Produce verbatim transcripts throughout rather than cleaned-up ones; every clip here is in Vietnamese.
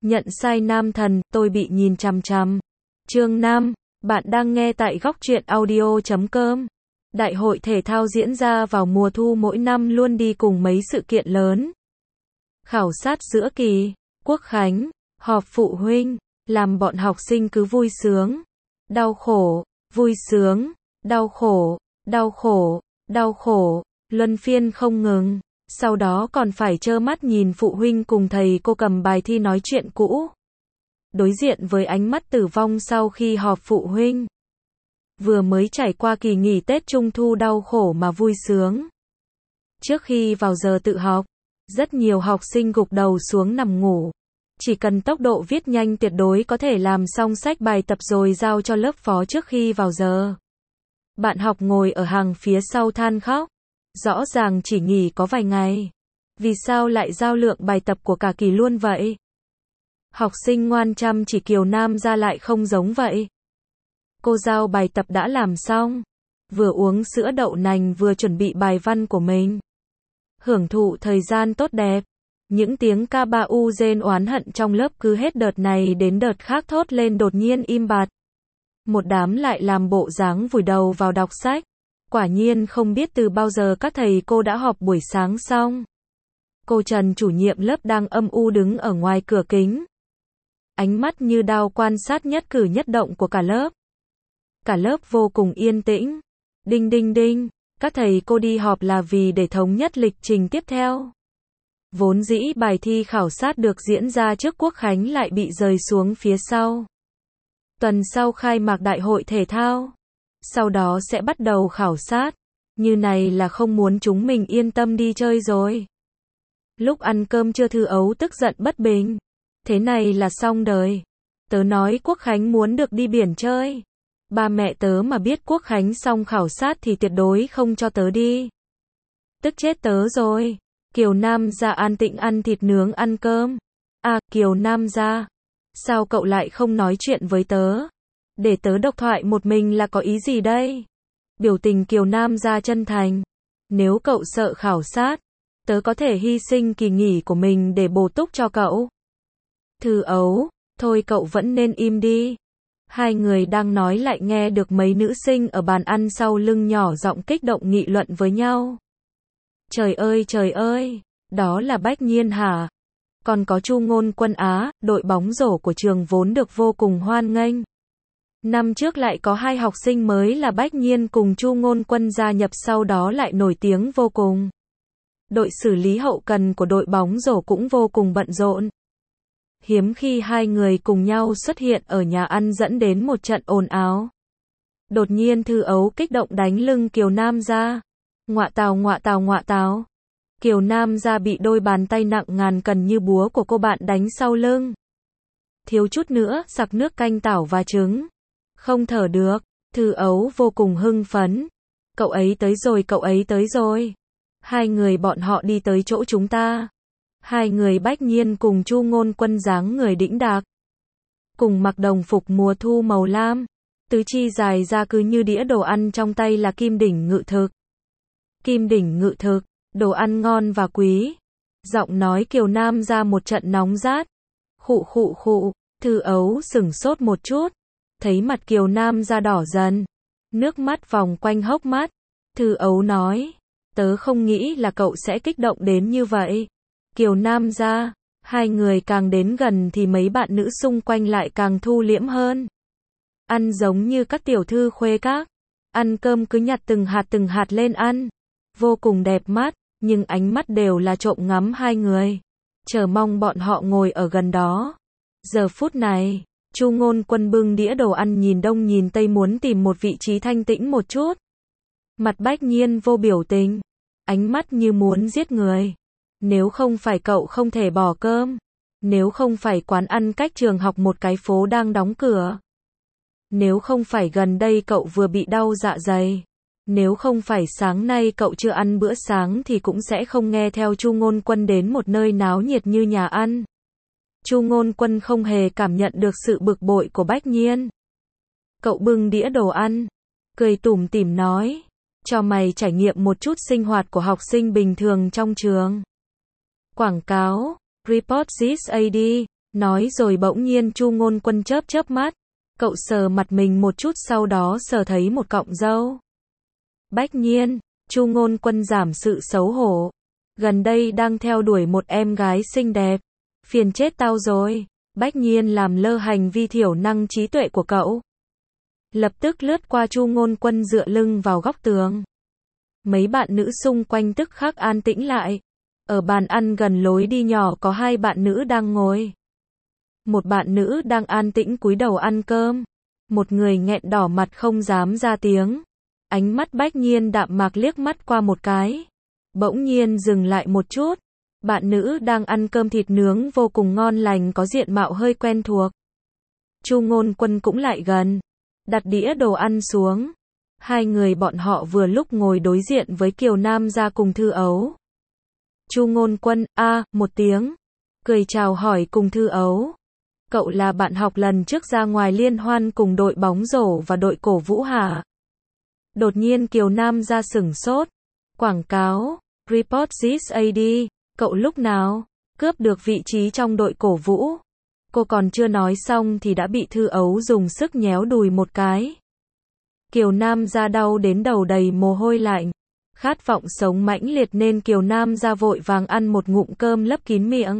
Nhận sai nam thần, tôi bị nhìn chằm chằm. Chương năm, bạn đang nghe tại góc truyện audio chấm com. Đại hội thể thao diễn ra vào mùa thu mỗi năm luôn đi cùng mấy sự kiện lớn. Khảo sát giữa kỳ, quốc khánh, họp phụ huynh, làm bọn học sinh cứ vui sướng, đau khổ, vui sướng, đau khổ, đau khổ, đau khổ, luân phiên không ngừng. Sau đó còn phải trơ mắt nhìn phụ huynh cùng thầy cô cầm bài thi nói chuyện cũ. Đối diện với ánh mắt tử vong sau khi họp phụ huynh. Vừa mới trải qua kỳ nghỉ Tết Trung Thu đau khổ mà vui sướng. Trước khi vào giờ tự học, rất nhiều học sinh gục đầu xuống nằm ngủ. Chỉ cần tốc độ viết nhanh tuyệt đối có thể làm xong sách bài tập rồi giao cho lớp phó trước khi vào giờ. Bạn học ngồi ở hàng phía sau than khóc. Rõ ràng chỉ nghỉ có vài ngày. Vì sao lại giao lượng bài tập của cả kỳ luôn vậy? Học sinh ngoan chăm chỉ Kiều Nam ra lại không giống vậy. Cô giao bài tập đã làm xong. Vừa uống sữa đậu nành vừa chuẩn bị bài văn của mình. Hưởng thụ thời gian tốt đẹp. Những tiếng ca ba u rên oán hận trong lớp cứ hết đợt này đến đợt khác thốt lên đột nhiên im bặt. Một đám lại làm bộ dáng vùi đầu vào đọc sách. Quả nhiên không biết từ bao giờ các thầy cô đã họp buổi sáng xong. Cô Trần chủ nhiệm lớp đang âm u đứng ở ngoài cửa kính. Ánh mắt như đao quan sát nhất cử nhất động của cả lớp. Cả lớp vô cùng yên tĩnh. Đinh đinh đinh, các thầy cô đi họp là vì để thống nhất lịch trình tiếp theo. Vốn dĩ bài thi khảo sát được diễn ra trước quốc khánh lại bị rời xuống phía sau. Tuần sau khai mạc đại hội thể thao. Sau đó sẽ bắt đầu khảo sát. Như này là không muốn chúng mình yên tâm đi chơi rồi. Lúc ăn cơm trưa Thư Ấu tức giận bất bình. Thế này là xong đời. Tớ nói Quốc Khánh muốn được đi biển chơi. Ba mẹ tớ mà biết Quốc Khánh xong khảo sát thì tuyệt đối không cho tớ đi. Tức chết tớ rồi. Kiều Nam ra an tĩnh ăn thịt nướng ăn cơm. À, Kiều Nam ra. Sao cậu lại không nói chuyện với tớ? Để tớ độc thoại một mình là có ý gì đây? Biểu tình Kiều Nam ra chân thành. Nếu cậu sợ khảo sát, tớ có thể hy sinh kỳ nghỉ của mình để bổ túc cho cậu. Thư Ấu, thôi cậu vẫn nên im đi. Hai người đang nói lại nghe được mấy nữ sinh ở bàn ăn sau lưng nhỏ giọng kích động nghị luận với nhau. Trời ơi trời ơi, đó là Bách Nhiên hả? Còn có Chu Ngôn Quân Á, đội bóng rổ của trường vốn được vô cùng hoan nghênh. Năm trước lại có hai học sinh mới là Bách Nhiên cùng Chu Ngôn Quân gia nhập sau đó lại nổi tiếng vô cùng. Đội xử lý hậu cần của đội bóng rổ cũng vô cùng bận rộn. Hiếm khi hai người cùng nhau xuất hiện ở nhà ăn dẫn đến một trận ồn ào. Đột nhiên Thư Ấu kích động đánh lưng Kiều Nam ra. Ngọa tào ngọa tào ngọa tào. Kiều Nam ra bị đôi bàn tay nặng ngàn cân như búa của cô bạn đánh sau lưng. Thiếu chút nữa sặc nước canh tảo và trứng. Không thở được, Thư Ấu vô cùng hưng phấn. Cậu ấy tới rồi, cậu ấy tới rồi. Hai người bọn họ đi tới chỗ chúng ta. Hai người Bách Nhiên cùng Chu Ngôn Quân dáng người đĩnh đạc. Cùng mặc đồng phục mùa thu màu lam. Tứ chi dài ra cứ như đĩa đồ ăn trong tay là kim đỉnh ngự thực. Kim đỉnh ngự thực, đồ ăn ngon và quý. Giọng nói Kiều Nam ra một trận nóng rát. Khụ khụ khụ, Thư Ấu sửng sốt một chút. Thấy mặt Kiều Nam ra đỏ dần. Nước mắt vòng quanh hốc mắt. Thư Ấu nói. Tớ không nghĩ là cậu sẽ kích động đến như vậy. Kiều Nam ra. Hai người càng đến gần thì mấy bạn nữ xung quanh lại càng thu liễm hơn. Ăn giống như các tiểu thư khuê các. Ăn cơm cứ nhặt từng hạt từng hạt lên ăn. Vô cùng đẹp mắt. Nhưng ánh mắt đều là trộm ngắm hai người. Chờ mong bọn họ ngồi ở gần đó. Giờ phút này. Chu Ngôn Quân bưng đĩa đồ ăn nhìn đông nhìn tây muốn tìm một vị trí thanh tĩnh một chút. Mặt Bách Nhiên vô biểu tình. Ánh mắt như muốn giết người. Nếu không phải cậu không thể bỏ cơm. Nếu không phải quán ăn cách trường học một cái phố đang đóng cửa. Nếu không phải gần đây cậu vừa bị đau dạ dày. Nếu không phải sáng nay cậu chưa ăn bữa sáng thì cũng sẽ không nghe theo Chu Ngôn Quân đến một nơi náo nhiệt như nhà ăn. Chu Ngôn Quân không hề cảm nhận được sự bực bội của Bách Nhiên. Cậu bưng đĩa đồ ăn, cười tủm tỉm nói, cho mày trải nghiệm một chút sinh hoạt của học sinh bình thường trong trường. Quảng cáo, Report this a đê, Nói rồi bỗng nhiên Chu Ngôn Quân chớp chớp mắt. Cậu sờ mặt mình một chút sau đó sờ thấy một cọng râu. Bách Nhiên, Chu Ngôn Quân giảm sự xấu hổ. Gần đây đang theo đuổi một em gái xinh đẹp. Phiền chết tao rồi. Bách Nhiên làm lơ hành vi thiểu năng trí tuệ của cậu. Lập tức lướt qua Chu Ngôn Quân dựa lưng vào góc tường. Mấy bạn nữ xung quanh tức khắc an tĩnh lại. Ở bàn ăn gần lối đi nhỏ có hai bạn nữ đang ngồi. Một bạn nữ đang an tĩnh cúi đầu ăn cơm. Một người nghẹn đỏ mặt không dám ra tiếng. Ánh mắt Bách Nhiên đạm mạc liếc mắt qua một cái. Bỗng nhiên dừng lại một chút. Bạn nữ đang ăn cơm thịt nướng vô cùng ngon lành có diện mạo hơi quen thuộc. Chu Ngôn Quân cũng lại gần. Đặt đĩa đồ ăn xuống. Hai người bọn họ vừa lúc ngồi đối diện với Kiều Nam gia cùng Thư Ấu. Chu Ngôn Quân, a, một tiếng. Cười chào hỏi cùng Thư Ấu. Cậu là bạn học lần trước ra ngoài liên hoan cùng đội bóng rổ và đội cổ vũ hả? Đột nhiên Kiều Nam gia sửng sốt. Quảng cáo, report this a đê, cậu lúc nào cướp được vị trí trong đội cổ vũ? Cô còn chưa nói xong thì đã bị Thư Ấu dùng sức nhéo đùi một cái. Kiều Nam gia đau đến đầu đầy mồ hôi lạnh. Khát vọng sống mãnh liệt nên Kiều Nam gia vội vàng ăn một ngụm cơm lấp kín miệng.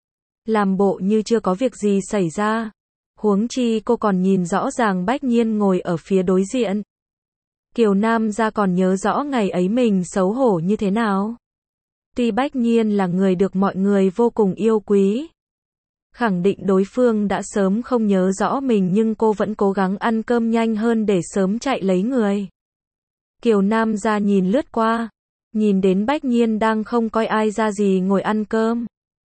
Làm bộ như chưa có việc gì xảy ra. Huống chi cô còn nhìn rõ ràng Bách Nhiên ngồi ở phía đối diện. Kiều Nam gia còn nhớ rõ ngày ấy mình xấu hổ như thế nào. Tuy Bách Nhiên là người được mọi người vô cùng yêu quý. Khẳng định đối phương đã sớm không nhớ rõ mình nhưng cô vẫn cố gắng ăn cơm nhanh hơn để sớm chạy lấy người. Kiều Nam gia nhìn lướt qua. Nhìn đến Bách Nhiên đang không coi ai ra gì ngồi ăn cơm.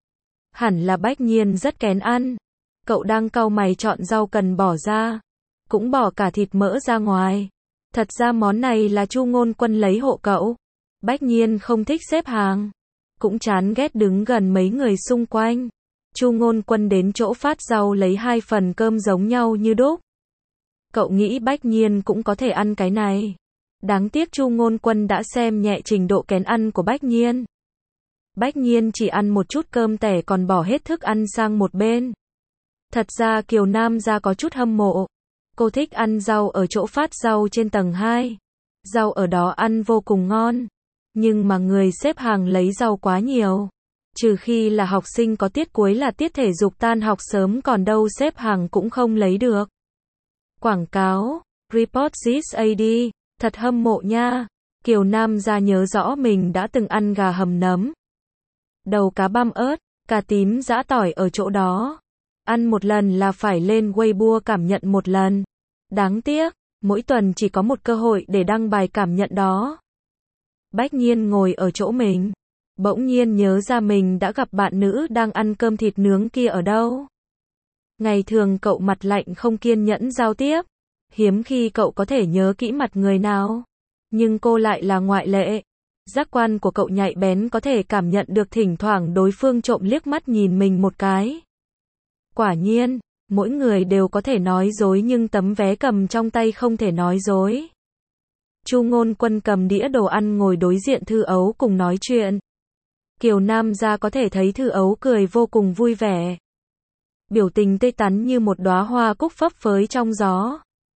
Hẳn là Bách Nhiên rất kén ăn. Cậu đang cau mày chọn rau cần bỏ ra. Cũng bỏ cả thịt mỡ ra ngoài. Thật ra món này là Chu Ngôn Quân lấy hộ cậu. Bách Nhiên không thích xếp hàng. Cũng chán ghét đứng gần mấy người xung quanh. Chu Ngôn Quân đến chỗ phát rau lấy hai phần cơm giống nhau như đúc. Cậu nghĩ Bách Nhiên cũng có thể ăn cái này. Đáng tiếc Chu Ngôn Quân đã xem nhẹ trình độ kén ăn của Bách Nhiên. Bách Nhiên chỉ ăn một chút cơm tẻ còn bỏ hết thức ăn sang một bên. Thật ra Kiều Nam gia có chút hâm mộ. Cô thích ăn rau ở chỗ phát rau trên tầng hai. Rau ở đó ăn vô cùng ngon. Nhưng mà người xếp hàng lấy rau quá nhiều. Trừ khi là học sinh có tiết cuối là tiết thể dục tan học sớm còn đâu xếp hàng cũng không lấy được. Quảng cáo, report this a đê, thật hâm mộ nha. Kiều Nam gia nhớ rõ mình đã từng ăn gà hầm nấm. Đầu cá băm ớt, cà tím giã tỏi ở chỗ đó. Ăn một lần là phải lên Weibo cảm nhận một lần. Đáng tiếc, mỗi tuần chỉ có một cơ hội để đăng bài cảm nhận đó. Bách Nhiên ngồi ở chỗ mình. Bỗng nhiên nhớ ra mình đã gặp bạn nữ đang ăn cơm thịt nướng kia ở đâu. Ngày thường cậu mặt lạnh không kiên nhẫn giao tiếp. Hiếm khi cậu có thể nhớ kỹ mặt người nào. Nhưng cô lại là ngoại lệ. Giác quan của cậu nhạy bén có thể cảm nhận được thỉnh thoảng đối phương trộm liếc mắt nhìn mình một cái. Quả nhiên, mỗi người đều có thể nói dối nhưng tấm vé cầm trong tay không thể nói dối. Chu Ngôn Quân cầm đĩa đồ ăn ngồi đối diện Thư Ấu cùng nói chuyện. Kiều Nam gia có thể thấy Thư Ấu cười vô cùng vui vẻ. Biểu tình tươi tắn như một đóa hoa cúc phấp phới trong gió.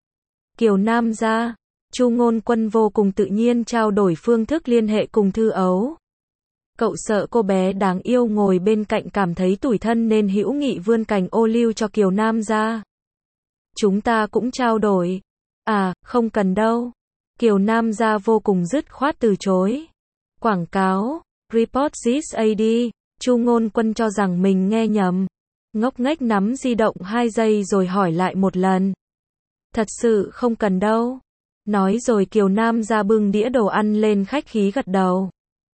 Kiều Nam gia, Chu Ngôn Quân vô cùng tự nhiên trao đổi phương thức liên hệ cùng Thư Ấu. Cậu sợ cô bé đáng yêu ngồi bên cạnh cảm thấy tủi thân nên hữu nghị vươn cành ô liu cho Kiều Nam gia. Chúng ta cũng trao đổi. À, không cần đâu. Kiều Nam gia vô cùng dứt khoát từ chối. Quảng cáo, report this a đê, Chu Ngôn Quân cho rằng mình nghe nhầm. Ngốc nghếch nắm di động hai giây rồi hỏi lại một lần. Thật sự không cần đâu. Nói rồi Kiều Nam gia bưng đĩa đồ ăn lên khách khí gật đầu.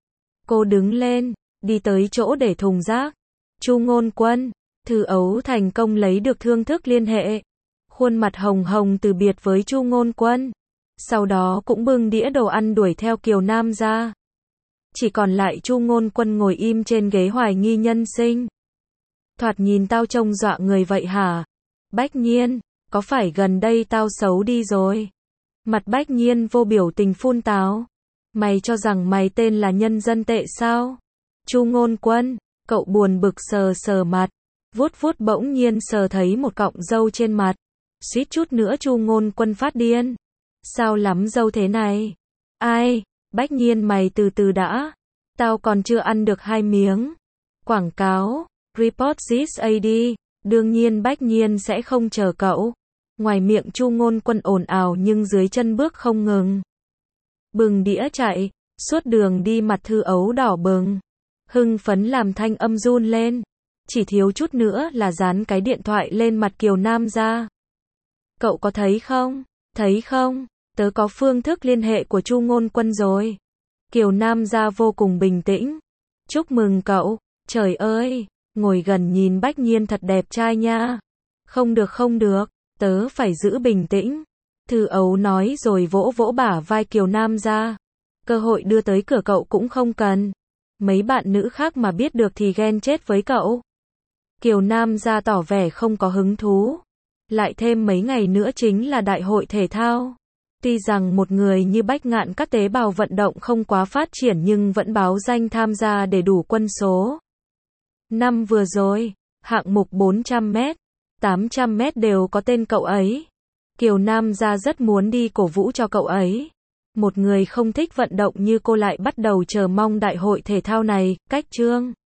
Cô đứng lên, đi tới chỗ để thùng rác. Chu Ngôn Quân, Thư Ấu thành công lấy được thương thức liên hệ. Khuôn mặt hồng hồng từ biệt với Chu Ngôn Quân. Sau đó cũng bưng đĩa đồ ăn đuổi theo Kiều Nam gia. Chỉ còn lại Chu Ngôn Quân ngồi im trên ghế hoài nghi nhân sinh. Thoạt nhìn tao trông dọa người vậy hả? Bách Nhiên, có phải gần đây tao xấu đi rồi? Mặt Bách Nhiên vô biểu tình phun táo. Mày cho rằng mày tên là nhân dân tệ sao? Chu Ngôn Quân, cậu buồn bực sờ sờ mặt. Vuốt vuốt bỗng nhiên sờ thấy một cọng râu trên mặt. Suýt chút nữa Chu Ngôn Quân phát điên. Sao lắm râu thế này? Ai? Bách Nhiên mày từ từ đã. Tao còn chưa ăn được hai miếng. Quảng cáo. Report this a đê. Đương nhiên Bách Nhiên sẽ không chờ cậu. Ngoài miệng Chu Ngôn Quân ồn ào nhưng dưới chân bước không ngừng. Bừng đĩa chạy. Suốt đường đi mặt Thư Ấu đỏ bừng. Hưng phấn làm thanh âm run lên. Chỉ thiếu chút nữa là dán cái điện thoại lên mặt Kiều Nam ra. Cậu có thấy không? Thấy không? Tớ có phương thức liên hệ của Chu Ngôn Quân rồi. Kiều Nam ra vô cùng bình tĩnh. Chúc mừng cậu. Trời ơi, ngồi gần nhìn Bách Nhiên thật đẹp trai nha. Không được không được, tớ phải giữ bình tĩnh. Thư Ấu nói rồi vỗ vỗ bả vai Kiều Nam ra. Cơ hội đưa tới cửa cậu cũng không cần. Mấy bạn nữ khác mà biết được thì ghen chết với cậu. Kiều Nam ra tỏ vẻ không có hứng thú. Lại thêm mấy ngày nữa chính là đại hội thể thao. Tuy rằng một người như Bách Ngạn các tế bào vận động không quá phát triển nhưng vẫn báo danh tham gia để đủ quân số. Năm vừa rồi, hạng mục bốn trăm mét, tám trăm mét đều có tên cậu ấy. Kiều Nam ra rất muốn đi cổ vũ cho cậu ấy. Một người không thích vận động như cô lại bắt đầu chờ mong đại hội thể thao này, cách chương.